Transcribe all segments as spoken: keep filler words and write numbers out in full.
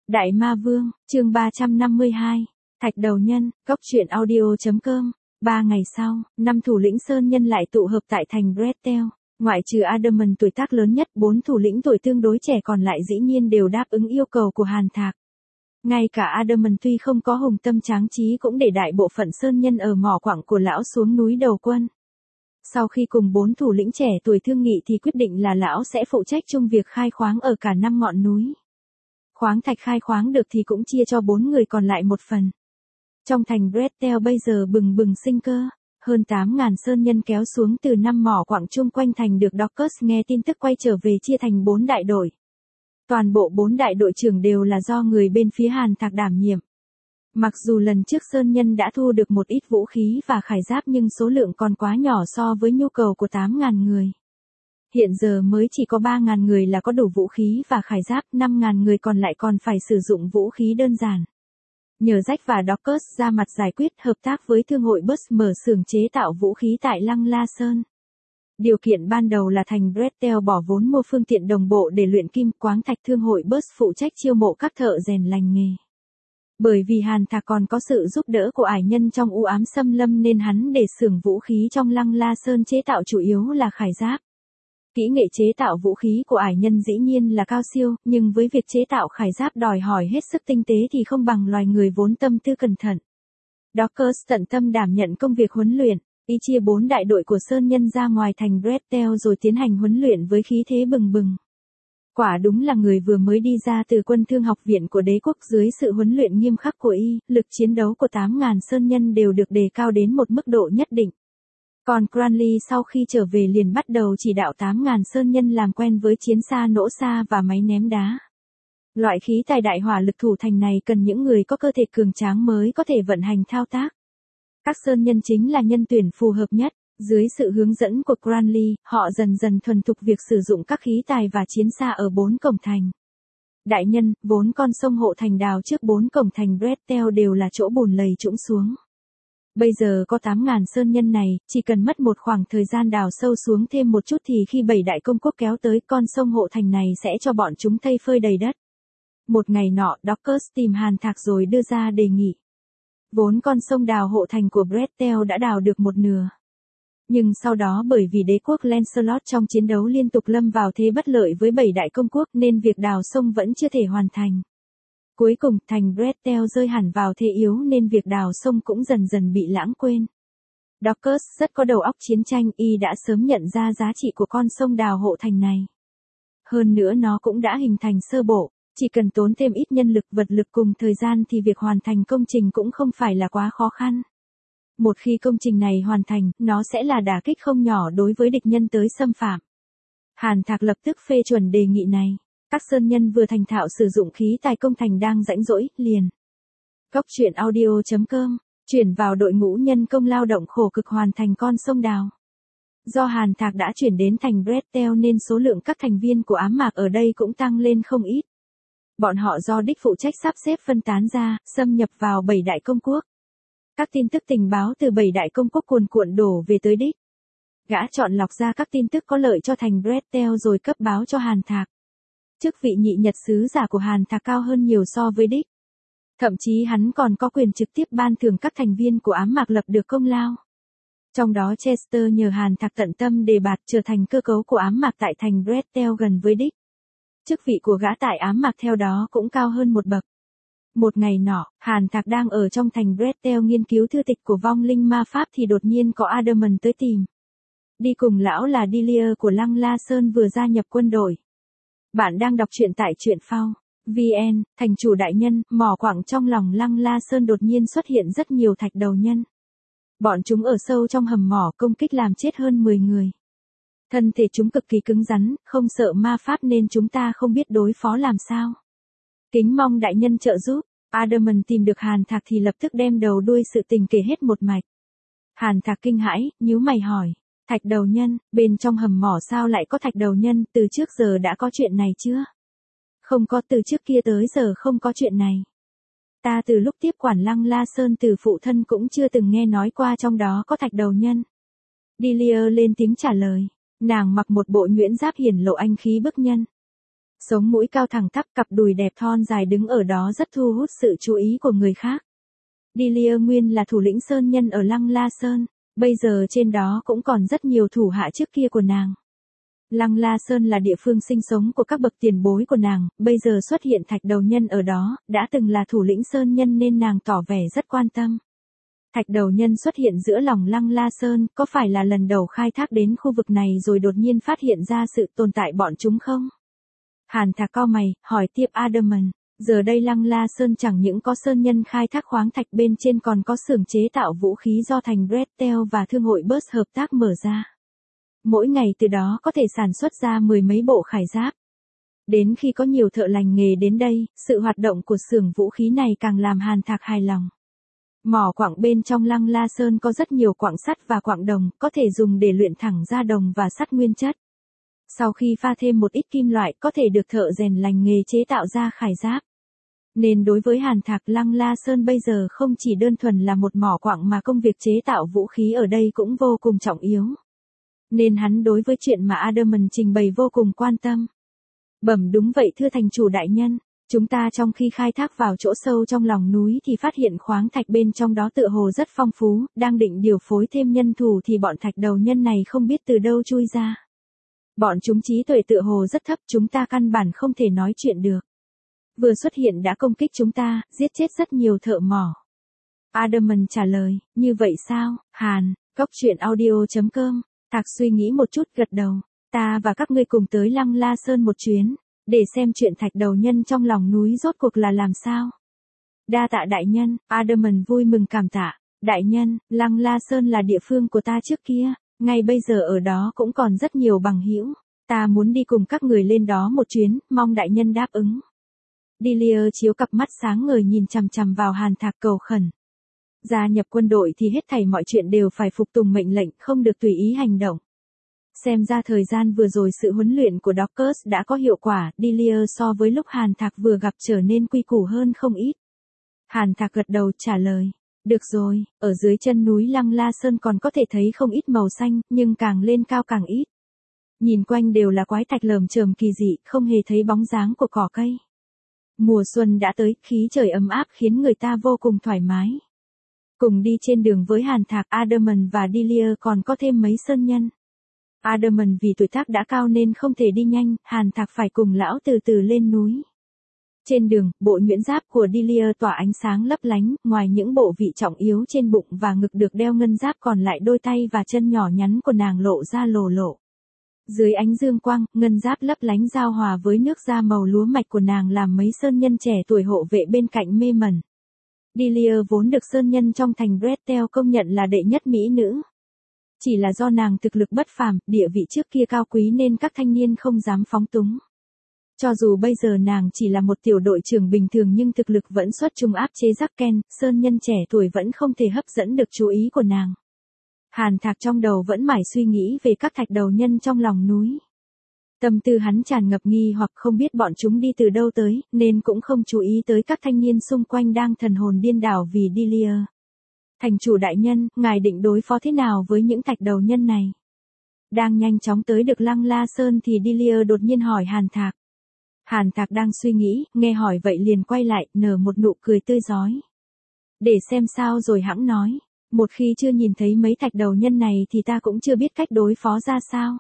Đại Ma Vương, chương ba trăm năm mươi hai, Thạch Đầu Nhân, Cốc truyện audio.com. Ba ngày sau, năm thủ lĩnh Sơn Nhân lại tụ hợp tại thành Bretel. Ngoại trừ Adamant tuổi tác lớn nhất, bốn thủ lĩnh tuổi tương đối trẻ còn lại dĩ nhiên đều đáp ứng yêu cầu của Hàn Thạc. Ngay cả Adamant tuy không có hùng tâm tráng trí cũng để đại bộ phận Sơn Nhân ở mỏ quặng của lão xuống núi đầu quân. Sau khi cùng bốn thủ lĩnh trẻ tuổi thương nghị thì quyết định là lão sẽ phụ trách chung việc khai khoáng ở cả năm ngọn núi. Khoáng thạch khai khoáng được thì cũng chia cho bốn người còn lại một phần. Trong thành Bretel bây giờ bừng bừng sinh cơ, hơn tám ngàn Sơn Nhân kéo xuống từ năm mỏ quặng chung quanh thành được Dorcas nghe tin tức quay trở về chia thành bốn đại đội. Toàn bộ bốn đại đội trưởng đều là do người bên phía Hàn Thạc đảm nhiệm. Mặc dù lần trước Sơn Nhân đã thu được một ít vũ khí và khải giáp nhưng số lượng còn quá nhỏ so với nhu cầu của tám ngàn người. Hiện giờ mới chỉ có ba ngàn người là có đủ vũ khí và khải giáp, năm ngàn người còn lại còn phải sử dụng vũ khí đơn giản. Nhờ Jack và Dorcas ra mặt giải quyết hợp tác với thương hội Bus mở xưởng chế tạo vũ khí tại Lăng La Sơn. Điều kiện ban đầu là thành Bretel bỏ vốn mua phương tiện đồng bộ để luyện kim, khoáng thạch, thương hội Bus phụ trách chiêu mộ các thợ rèn lành nghề. Bởi vì Hàn Thạc còn có sự giúp đỡ của ải nhân trong u ám xâm lâm nên hắn để xưởng vũ khí trong Lăng La Sơn chế tạo chủ yếu là khải giáp. Kỹ nghệ chế tạo vũ khí của ải nhân dĩ nhiên là cao siêu, nhưng với việc chế tạo khải giáp đòi hỏi hết sức tinh tế thì không bằng loài người vốn tâm tư cẩn thận. Dorcas tận tâm đảm nhận công việc huấn luyện, y chia bốn đại đội của Sơn Nhân ra ngoài thành Bretel rồi tiến hành huấn luyện với khí thế bừng bừng. Quả đúng là người vừa mới đi ra từ quân thương học viện của đế quốc, dưới sự huấn luyện nghiêm khắc của y, lực chiến đấu của tám ngàn Sơn Nhân đều được đề cao đến một mức độ nhất định. Còn Cranley sau khi trở về liền bắt đầu chỉ đạo tám ngàn Sơn Nhân làm quen với chiến xa nổ xa và máy ném đá. Loại khí tài đại hỏa lực thủ thành này cần những người có cơ thể cường tráng mới có thể vận hành thao tác. Các Sơn Nhân chính là nhân tuyển phù hợp nhất. Dưới sự hướng dẫn của Cranley, họ dần dần thuần thục việc sử dụng các khí tài và chiến xa ở bốn cổng thành. Đại nhân, bốn con sông hộ thành đào trước bốn cổng thành Bretel đều là chỗ bùn lầy trũng xuống. Bây giờ có tám ngàn Sơn Nhân này, chỉ cần mất một khoảng thời gian đào sâu xuống thêm một chút thì khi bảy đại công quốc kéo tới, con sông hộ thành này sẽ cho bọn chúng thây phơi đầy đất. Một ngày nọ, Dorcas tìm Hàn Thạc rồi đưa ra đề nghị. Vốn con sông đào hộ thành của Bretel đã đào được một nửa. Nhưng sau đó bởi vì đế quốc Lancelot trong chiến đấu liên tục lâm vào thế bất lợi với bảy đại công quốc nên việc đào sông vẫn chưa thể hoàn thành. Cuối cùng, thành Bretel rơi hẳn vào thế yếu nên việc đào sông cũng dần dần bị lãng quên. Dorcas rất có đầu óc chiến tranh, y đã sớm nhận ra giá trị của con sông đào hộ thành này. Hơn nữa nó cũng đã hình thành sơ bộ, chỉ cần tốn thêm ít nhân lực, vật lực cùng thời gian thì việc hoàn thành công trình cũng không phải là quá khó khăn. Một khi công trình này hoàn thành, nó sẽ là đả kích không nhỏ đối với địch nhân tới xâm phạm. Hàn Thạc lập tức phê chuẩn đề nghị này. Các Sơn Nhân vừa thành thạo sử dụng khí tài công thành đang rãnh rỗi, liền. Cốc truyện audio.com, chuyển vào đội ngũ nhân công lao động khổ cực hoàn thành con sông đào. Do Hàn Thạc đã chuyển đến thành Bretel nên số lượng các thành viên của ám mạc ở đây cũng tăng lên không ít. Bọn họ do đích phụ trách sắp xếp phân tán ra, xâm nhập vào bảy đại công quốc. Các tin tức tình báo từ bảy đại công quốc cuồn cuộn đổ về tới đích. Gã chọn lọc ra các tin tức có lợi cho thành Bretel rồi cấp báo cho Hàn Thạc. Chức vị nhị nhật sứ giả của Hàn Thạc cao hơn nhiều so với đích. Thậm chí hắn còn có quyền trực tiếp ban thưởng các thành viên của ám mạc lập được công lao. Trong đó Chester nhờ Hàn Thạc tận tâm đề bạt trở thành cơ cấu của ám mạc tại thành Bretel gần với đích. Chức vị của gã tại ám mạc theo đó cũng cao hơn một bậc. Một ngày nọ, Hàn Thạc đang ở trong thành Bretel nghiên cứu thư tịch của vong linh ma pháp thì đột nhiên có Adamant tới tìm. Đi cùng lão là Delia của Lăng La Sơn vừa gia nhập quân đội. Bạn đang đọc truyện tại truyện phao chấm vn, thành chủ đại nhân, mỏ quặng trong lòng Lăng La Sơn đột nhiên xuất hiện rất nhiều thạch đầu nhân. Bọn chúng ở sâu trong hầm mỏ công kích làm chết hơn mười người. Thân thể chúng cực kỳ cứng rắn, không sợ ma pháp nên chúng ta không biết đối phó làm sao. Kính mong đại nhân trợ giúp. Adamant tìm được Hàn Thạc thì lập tức đem đầu đuôi sự tình kể hết một mạch. Hàn Thạc kinh hãi, nhíu mày hỏi. Thạch đầu nhân, bên trong hầm mỏ sao lại có thạch đầu nhân, từ trước giờ đã có chuyện này chưa? Không có, từ trước kia tới giờ không có chuyện này. Ta từ lúc tiếp quản Lăng La Sơn từ phụ thân cũng chưa từng nghe nói qua trong đó có thạch đầu nhân. Delia lên tiếng trả lời. Nàng mặc một bộ nhuyễn giáp hiển lộ anh khí bức nhân. Sống mũi cao thẳng tắp, cặp đùi đẹp thon dài đứng ở đó rất thu hút sự chú ý của người khác. Delia nguyên là thủ lĩnh sơn nhân ở Lăng La Sơn, bây giờ trên đó cũng còn rất nhiều thủ hạ trước kia của nàng. Lăng La Sơn là địa phương sinh sống của các bậc tiền bối của nàng, bây giờ xuất hiện thạch đầu nhân ở đó, đã từng là thủ lĩnh sơn nhân nên nàng tỏ vẻ rất quan tâm. Thạch đầu nhân xuất hiện giữa lòng Lăng La Sơn, có phải là lần đầu khai thác đến khu vực này rồi đột nhiên phát hiện ra sự tồn tại bọn chúng không? Hàn Thạc cau mày, hỏi tiếp Adamant, giờ đây Lăng La Sơn chẳng những có sơn nhân khai thác khoáng thạch, bên trên còn có xưởng chế tạo vũ khí do thành Bretel và thương hội Burst hợp tác mở ra. Mỗi ngày từ đó có thể sản xuất ra mười mấy bộ khải giáp. Đến khi có nhiều thợ lành nghề đến đây, sự hoạt động của xưởng vũ khí này càng làm Hàn Thạc hài lòng. Mỏ quặng bên trong Lăng La Sơn có rất nhiều quặng sắt và quặng đồng, có thể dùng để luyện thẳng ra đồng và sắt nguyên chất. Sau khi pha thêm một ít kim loại, có thể được thợ rèn lành nghề chế tạo ra khải giáp. Nên đối với Hàn Thạc, Lăng La Sơn bây giờ không chỉ đơn thuần là một mỏ quặng mà công việc chế tạo vũ khí ở đây cũng vô cùng trọng yếu. Nên hắn đối với chuyện mà Adamant trình bày vô cùng quan tâm. Bẩm đúng vậy thưa thành chủ đại nhân, chúng ta trong khi khai thác vào chỗ sâu trong lòng núi thì phát hiện khoáng thạch bên trong đó tựa hồ rất phong phú, đang định điều phối thêm nhân thủ thì bọn thạch đầu nhân này không biết từ đâu chui ra. Bọn chúng trí tuệ tựa hồ rất thấp, chúng ta căn bản không thể nói chuyện được. Vừa xuất hiện đã công kích chúng ta, giết chết rất nhiều thợ mỏ. Adamant trả lời, như vậy sao, Hàn, cốc truyện audio chấm com. Thạc suy nghĩ một chút gật đầu, ta và các ngươi cùng tới Lăng La Sơn một chuyến, để xem chuyện thạch đầu nhân trong lòng núi rốt cuộc là làm sao. Đa tạ đại nhân, Adamant vui mừng cảm tạ, đại nhân, Lăng La Sơn là địa phương của ta trước kia, ngay bây giờ ở đó cũng còn rất nhiều bằng hữu, ta muốn đi cùng các người lên đó một chuyến, mong đại nhân đáp ứng. Delia chiếu cặp mắt sáng ngời nhìn chằm chằm vào Hàn Thạc cầu khẩn. Gia nhập quân đội thì hết thảy mọi chuyện đều phải phục tùng mệnh lệnh, không được tùy ý hành động. Xem ra thời gian vừa rồi sự huấn luyện của Dorcas đã có hiệu quả, Delia so với lúc Hàn Thạc vừa gặp trở nên quy củ hơn không ít. Hàn Thạc gật đầu trả lời, được rồi, ở dưới chân núi Lăng La Sơn còn có thể thấy không ít màu xanh, nhưng càng lên cao càng ít. Nhìn quanh đều là quái thạch lởm chởm kỳ dị, không hề thấy bóng dáng của cỏ cây. Mùa xuân đã tới, khí trời ấm áp khiến người ta vô cùng thoải mái. Cùng đi trên đường với Hàn Thạc, Adamant và Delia còn có thêm mấy sơn nhân. Adamant vì tuổi tác đã cao nên không thể đi nhanh, Hàn Thạc phải cùng lão từ từ lên núi. Trên đường, bộ nhuyễn giáp của Delia tỏa ánh sáng lấp lánh, ngoài những bộ vị trọng yếu trên bụng và ngực được đeo ngân giáp còn lại đôi tay và chân nhỏ nhắn của nàng lộ ra lồ lộ. Dưới ánh dương quang, ngân giáp lấp lánh giao hòa với nước da màu lúa mạch của nàng làm mấy sơn nhân trẻ tuổi hộ vệ bên cạnh mê mẩn. Delia vốn được sơn nhân trong thành Bretel công nhận là đệ nhất mỹ nữ. Chỉ là do nàng thực lực bất phàm, địa vị trước kia cao quý nên các thanh niên không dám phóng túng. Cho dù bây giờ nàng chỉ là một tiểu đội trưởng bình thường nhưng thực lực vẫn xuất chúng áp chế Jacken, sơn nhân trẻ tuổi vẫn không thể hấp dẫn được chú ý của nàng. Hàn Thạc trong đầu vẫn mải suy nghĩ về các thạch đầu nhân trong lòng núi. Tâm tư hắn tràn ngập nghi hoặc không biết bọn chúng đi từ đâu tới, nên cũng không chú ý tới các thanh niên xung quanh đang thần hồn điên đảo vì Delia. Thành chủ đại nhân, ngài định đối phó thế nào với những thạch đầu nhân này? Đang nhanh chóng tới được Lăng La Sơn thì Delia đột nhiên hỏi Hàn Thạc. Hàn Thạc đang suy nghĩ, nghe hỏi vậy liền quay lại, nở một nụ cười tươi rói. Để xem sao rồi hẵng nói, một khi chưa nhìn thấy mấy thạch đầu nhân này thì ta cũng chưa biết cách đối phó ra sao.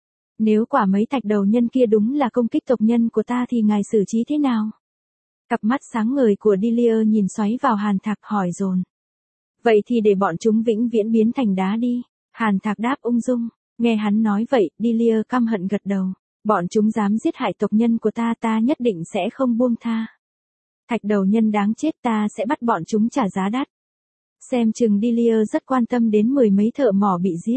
Nếu quả mấy thạch đầu nhân kia đúng là công kích tộc nhân của ta thì ngài xử trí thế nào? Cặp mắt sáng ngời của Delia nhìn xoáy vào Hàn Thạc hỏi dồn. Vậy thì để bọn chúng vĩnh viễn biến thành đá đi. Hàn Thạc đáp ung dung. Nghe hắn nói vậy, Delia căm hận gật đầu. Bọn chúng dám giết hại tộc nhân của ta, ta nhất định sẽ không buông tha. Thạch đầu nhân đáng chết, ta sẽ bắt bọn chúng trả giá đắt. Xem chừng Delia rất quan tâm đến mười mấy thợ mỏ bị giết.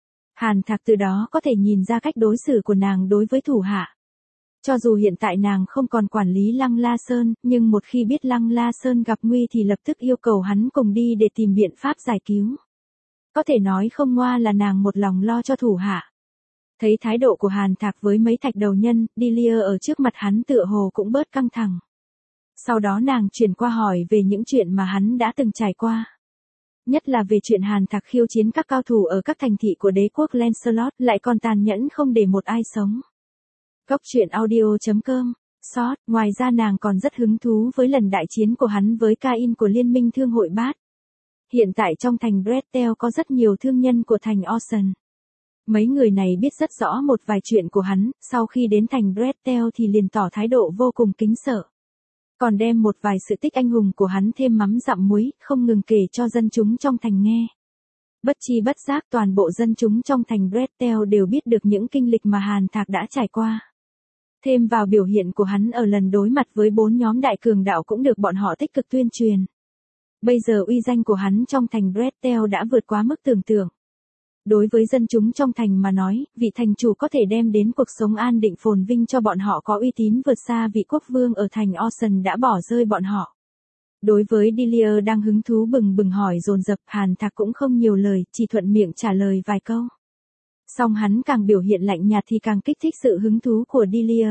Hàn Thạc từ đó có thể nhìn ra cách đối xử của nàng đối với thủ hạ. Cho dù hiện tại nàng không còn quản lý Lăng La Sơn, nhưng một khi biết Lăng La Sơn gặp nguy thì lập tức yêu cầu hắn cùng đi để tìm biện pháp giải cứu. Có thể nói không ngoa là nàng một lòng lo cho thủ hạ. Thấy thái độ của Hàn Thạc với mấy thạch đầu nhân, Delia ở trước mặt hắn tựa hồ cũng bớt căng thẳng. Sau đó nàng chuyển qua hỏi về những chuyện mà hắn đã từng trải qua. Nhất là về chuyện Hàn Thạc khiêu chiến các cao thủ ở các thành thị của đế quốc Lancelot lại còn tàn nhẫn không để một ai sống. Cốc truyện audio chấm com. Short, ngoài ra nàng còn rất hứng thú với lần đại chiến của hắn với Cain của Liên minh Thương hội Bát. Hiện tại trong thành Bretel có rất nhiều thương nhân của thành Ocean. Mấy người này biết rất rõ một vài chuyện của hắn, sau khi đến thành Bretel thì liền tỏ thái độ vô cùng kính sợ. Còn đem một vài sự tích anh hùng của hắn thêm mắm dặm muối, không ngừng kể cho dân chúng trong thành nghe. Bất chi bất giác toàn bộ dân chúng trong thành Bretel đều biết được những kinh lịch mà Hàn Thạc đã trải qua. Thêm vào biểu hiện của hắn ở lần đối mặt với bốn nhóm đại cường đạo cũng được bọn họ tích cực tuyên truyền. Bây giờ uy danh của hắn trong thành Bretel đã vượt quá mức tưởng tượng. Đối với dân chúng trong thành mà nói, vị thành chủ có thể đem đến cuộc sống an định phồn vinh cho bọn họ có uy tín vượt xa vị quốc vương ở thành Ocean đã bỏ rơi bọn họ. Đối với Delia đang hứng thú bừng bừng hỏi dồn dập, Hàn Thạc cũng không nhiều lời, chỉ thuận miệng trả lời vài câu. Song hắn càng biểu hiện lạnh nhạt thì càng kích thích sự hứng thú của Delia.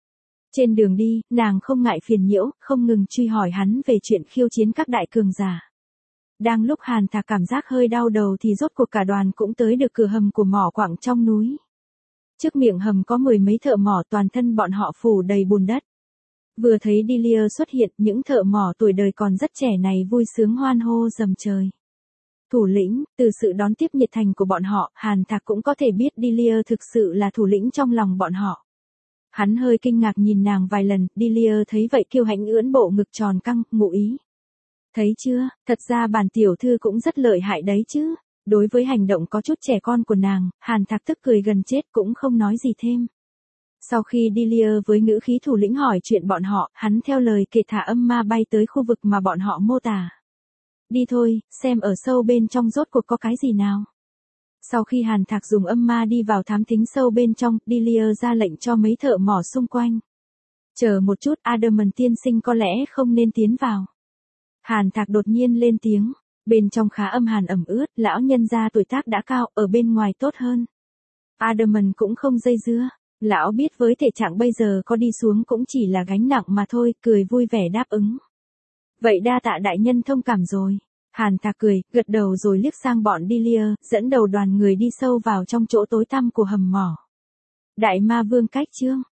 Trên đường đi, nàng không ngại phiền nhiễu, không ngừng truy hỏi hắn về chuyện khiêu chiến các đại cường giả. Đang lúc Hàn Thạc cảm giác hơi đau đầu thì rốt cuộc cả đoàn cũng tới được cửa hầm của mỏ quặng trong núi. Trước miệng hầm có mười mấy thợ mỏ, toàn thân bọn họ phủ đầy bùn đất. Vừa thấy Delia xuất hiện, những thợ mỏ tuổi đời còn rất trẻ này vui sướng hoan hô rầm trời. Thủ lĩnh, từ sự đón tiếp nhiệt thành của bọn họ, Hàn Thạc cũng có thể biết Delia thực sự là thủ lĩnh trong lòng bọn họ. Hắn hơi kinh ngạc nhìn nàng vài lần, Delia thấy vậy kiêu hãnh ưỡn bộ ngực tròn căng, ngụ ý. Thấy chưa, thật ra bản tiểu thư cũng rất lợi hại đấy chứ. Đối với hành động có chút trẻ con của nàng, Hàn Thạc tức cười gần chết cũng không nói gì thêm. Sau khi Delia với ngữ khí thủ lĩnh hỏi chuyện bọn họ, hắn theo lời kể thả âm ma bay tới khu vực mà bọn họ mô tả. Đi thôi, xem ở sâu bên trong rốt cuộc có cái gì nào. Sau khi Hàn Thạc dùng âm ma đi vào thám thính sâu bên trong, Delia ra lệnh cho mấy thợ mỏ xung quanh. Chờ một chút, Adamant tiên sinh có lẽ không nên tiến vào. Hàn Thạc đột nhiên lên tiếng, bên trong khá âm hàn ẩm ướt, lão nhân gia tuổi tác đã cao, ở bên ngoài tốt hơn. Adamant cũng không dây dưa, lão biết với thể trạng bây giờ có đi xuống cũng chỉ là gánh nặng mà thôi, cười vui vẻ đáp ứng. Vậy đa tạ đại nhân thông cảm rồi. Hàn Thạc cười, gật đầu rồi liếc sang bọn Delia, dẫn đầu đoàn người đi sâu vào trong chỗ tối tăm của hầm mỏ. Đại ma vương cách chương.